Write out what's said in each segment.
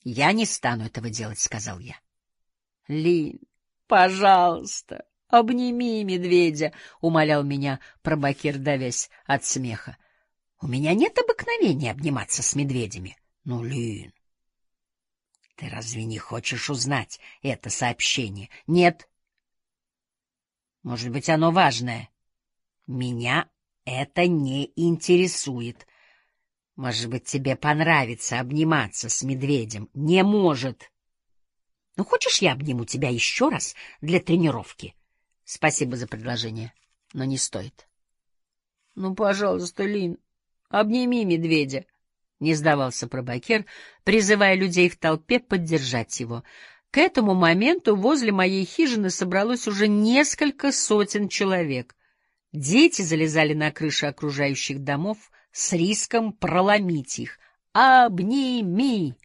— Я не стану этого делать, — сказал я. — Лин, пожалуйста, обними медведя, — умолял меня Пробакир, давясь от смеха. — У меня нет обыкновения обниматься с медведями. — Ну, Лин, ты разве не хочешь узнать это сообщение? — Нет. — Может быть, оно важное? — Меня это не интересует. — Может быть, тебе понравится обниматься с медведем? — Не может. — Ну, хочешь, я обниму тебя еще раз для тренировки? — Спасибо за предложение, но не стоит. — Ну, пожалуйста, Лин, обними медведя, — не сдавался Пробакер, призывая людей в толпе поддержать его. К этому моменту возле моей хижины собралось уже несколько сотен человек. Дети залезали на крыши окружающих домов с риском проломить их. «Обними!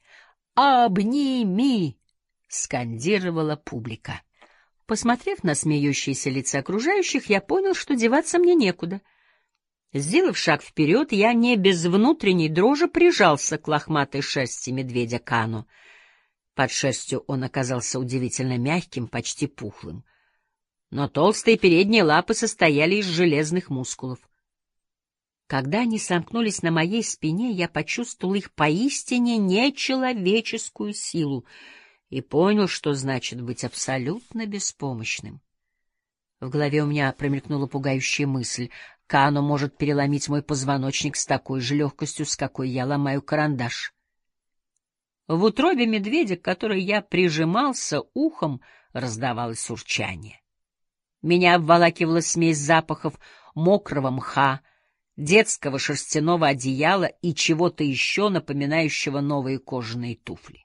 Обними!» — скандировала публика. Посмотрев на смеющиеся лица окружающих, я понял, что деваться мне некуда. Сделав шаг вперед, я не без внутренней дрожи прижался к лохматой шерсти медведя Кану. Под шерстью он оказался удивительно мягким, почти пухлым. Но толстые передние лапы состояли из железных мускулов. Когда они сомкнулись на моей спине, я почувствовал их поистине нечеловеческую силу и понял, что значит быть абсолютно беспомощным. В голове у меня промелькнула пугающая мысль: Кано может переломить мой позвоночник с такой же легкостью, с какой я ломаю карандаш. В утробе медведя, к которой я прижимался ухом, раздавалось урчание. Меня обволакивала смесь запахов мокрого мха, детского шерстяного одеяла и чего-то еще напоминающего новые кожаные туфли.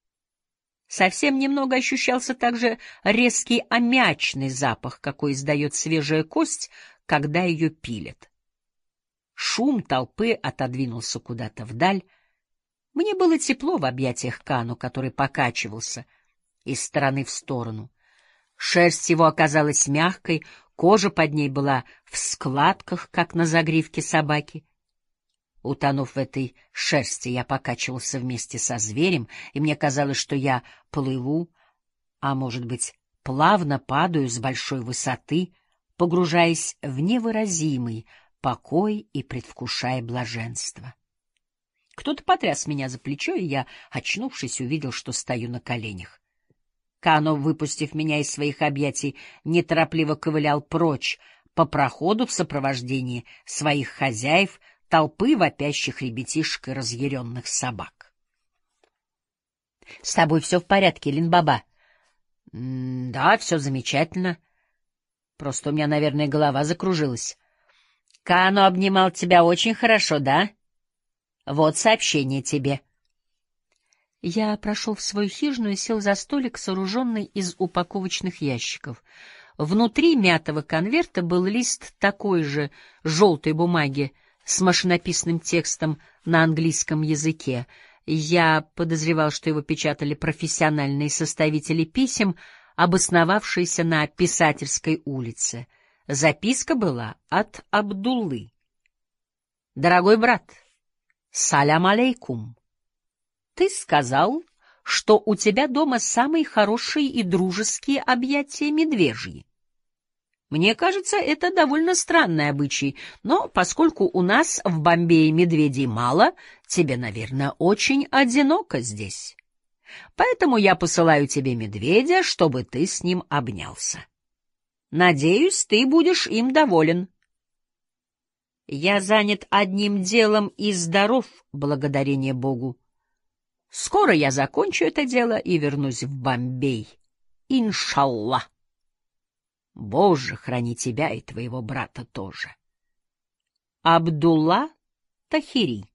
Совсем немного ощущался также резкий аммиачный запах, какой издает свежая кость, когда ее пилят. Шум толпы отодвинулся куда-то вдаль. Мне было тепло в объятиях Кану, который покачивался из стороны в сторону. Шерсть его оказалась мягкой, кожа под ней была в складках, как на загривке собаки. Утонув в этой шерсти, я покачивался вместе со зверем, и мне казалось, что я плыву, а, может быть, плавно падаю с большой высоты, погружаясь в невыразимый покой и предвкушая блаженство. Кто-то потряс меня за плечо, и я, очнувшись, увидел, что стою на коленях. Кано, выпустив меня из своих объятий, неторопливо ковылял прочь по проходу в сопровождении своих хозяев, толпы вопящих ребятишек и разъяренных собак. — С тобой все в порядке, Лин-баба? — Да, все замечательно. Просто у меня, наверное, голова закружилась. — Кано обнимал тебя очень хорошо, да? Вот сообщение тебе. Я прошел в свою хижину и сел за столик, сооруженный из упаковочных ящиков. Внутри мятого конверта был лист такой же желтой бумаги с машинописным текстом на английском языке. Я подозревал, что его печатали профессиональные составители писем, обосновавшиеся на Писательской улице. Записка была от Абдуллы. «Дорогой брат, салям алейкум. Ты сказал, что у тебя дома самые хорошие и дружеские объятия медвежьи. Мне кажется, это довольно странный обычай, но поскольку у нас в Бомбее медведей мало, тебе, наверное, очень одиноко здесь. Поэтому я посылаю тебе медведя, чтобы ты с ним обнялся. Надеюсь, ты будешь им доволен. Я занят одним делом и здоров, благодарение Богу. Скоро я закончу это дело и вернусь в Бомбей. Иншаллах. Боже, храни тебя и твоего брата тоже. Абдулла Тахири.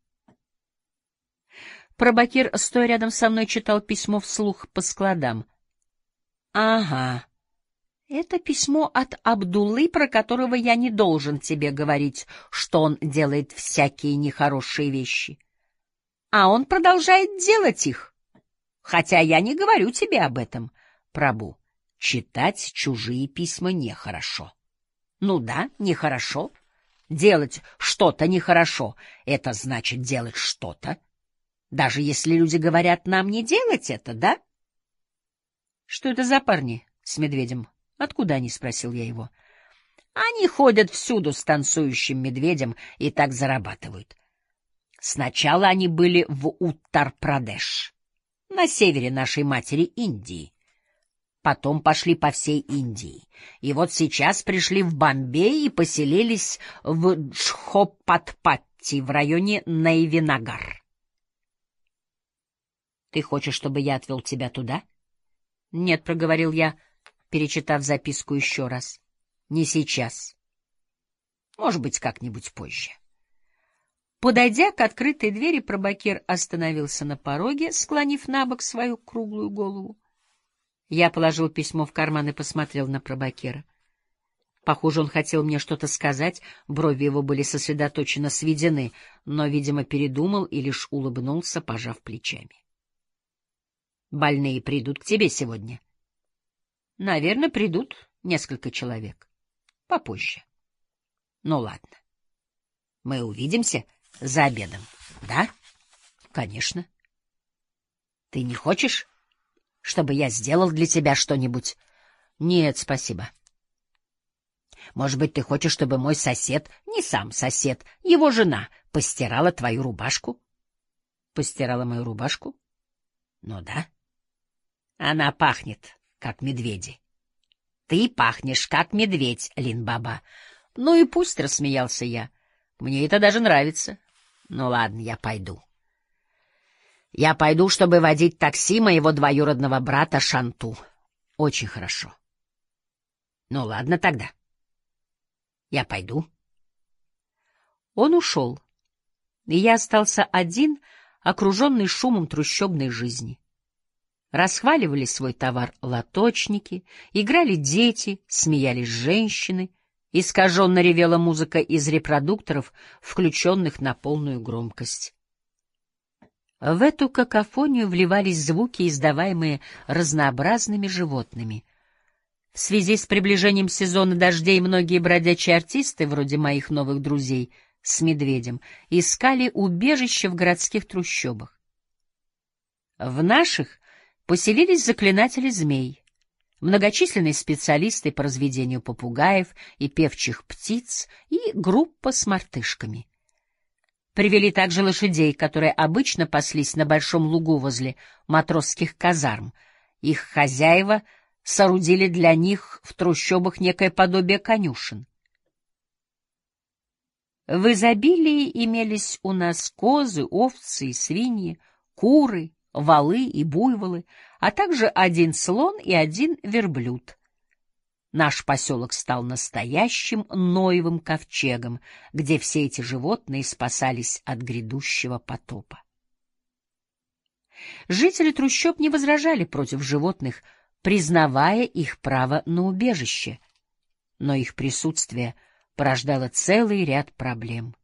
Пробакир, стоя рядом со мной, читал письмо вслух по складам. Ага. Это письмо от Абдуллы, про которого я не должен тебе говорить, что он делает всякие нехорошие вещи. А он продолжает делать их, хотя я не говорю тебе об этом, Прабу. Читать чужие письма нехорошо. Ну да, нехорошо. Делать что-то нехорошо — это значит делать что-то. Даже если люди говорят нам не делать это, да? — Что это за парни с медведем? Откуда они? — спросил я его. — Они ходят всюду с танцующим медведем и так зарабатывают. Сначала они были в Уттар-Прадеш, на севере нашей матери Индии. Потом пошли по всей Индии. И вот сейчас пришли в Бомбей и поселились в Джхопатпатти в районе Найвинагар. — Ты хочешь, чтобы я отвел тебя туда? — Нет, — проговорил я, перечитав записку еще раз. — Не сейчас. Может быть, как-нибудь позже. Подойдя к открытой двери, Пробакир остановился на пороге, склонив набок свою круглую голову. Я положил письмо в карман и посмотрел на Пробакира. Похоже, он хотел мне что-то сказать, брови его были сосредоточенно сведены, но, видимо, передумал и лишь улыбнулся, пожав плечами. — Больные придут к тебе сегодня? — Наверное, придут несколько человек. Попозже. — Ну, ладно. Мы увидимся за обедом, да? — Конечно. — Ты не хочешь, чтобы я сделал для тебя что-нибудь? — Нет, спасибо. — Может быть, ты хочешь, чтобы мой сосед, не сам сосед, его жена, постирала твою рубашку? — Постирала мою рубашку? — Ну да. Она пахнет, как медведи. Ты пахнешь, как медведь, Лин-Баба. Ну и пусть, — рассмеялся я. Мне это даже нравится. Ну ладно, я пойду. Я пойду, чтобы водить такси моего двоюродного брата Шанту. Очень хорошо. Ну ладно тогда. Я пойду. Он ушел, и я остался один, окруженный шумом трущобной жизни. Расхваливали свой товар лоточники, играли дети, смеялись женщины, искаженно ревела музыка из репродукторов, включенных на полную громкость. В эту какофонию вливались звуки, издаваемые разнообразными животными. В связи с приближением сезона дождей многие бродячие артисты, вроде моих новых друзей с медведем, искали убежище в городских трущобах. В наших поселились заклинатели змей, многочисленные специалисты по разведению попугаев и певчих птиц и группа с мартышками. Привели также лошадей, которые обычно паслись на большом лугу возле матросских казарм. Их хозяева соорудили для них в трущобах некое подобие конюшен. В изобилии имелись у нас козы, овцы и свиньи, куры, волы и буйволы, а также один слон и один верблюд. Наш поселок стал настоящим Ноевым ковчегом, где все эти животные спасались от грядущего потопа. Жители трущоб не возражали против животных, признавая их право на убежище, но их присутствие порождало целый ряд проблем.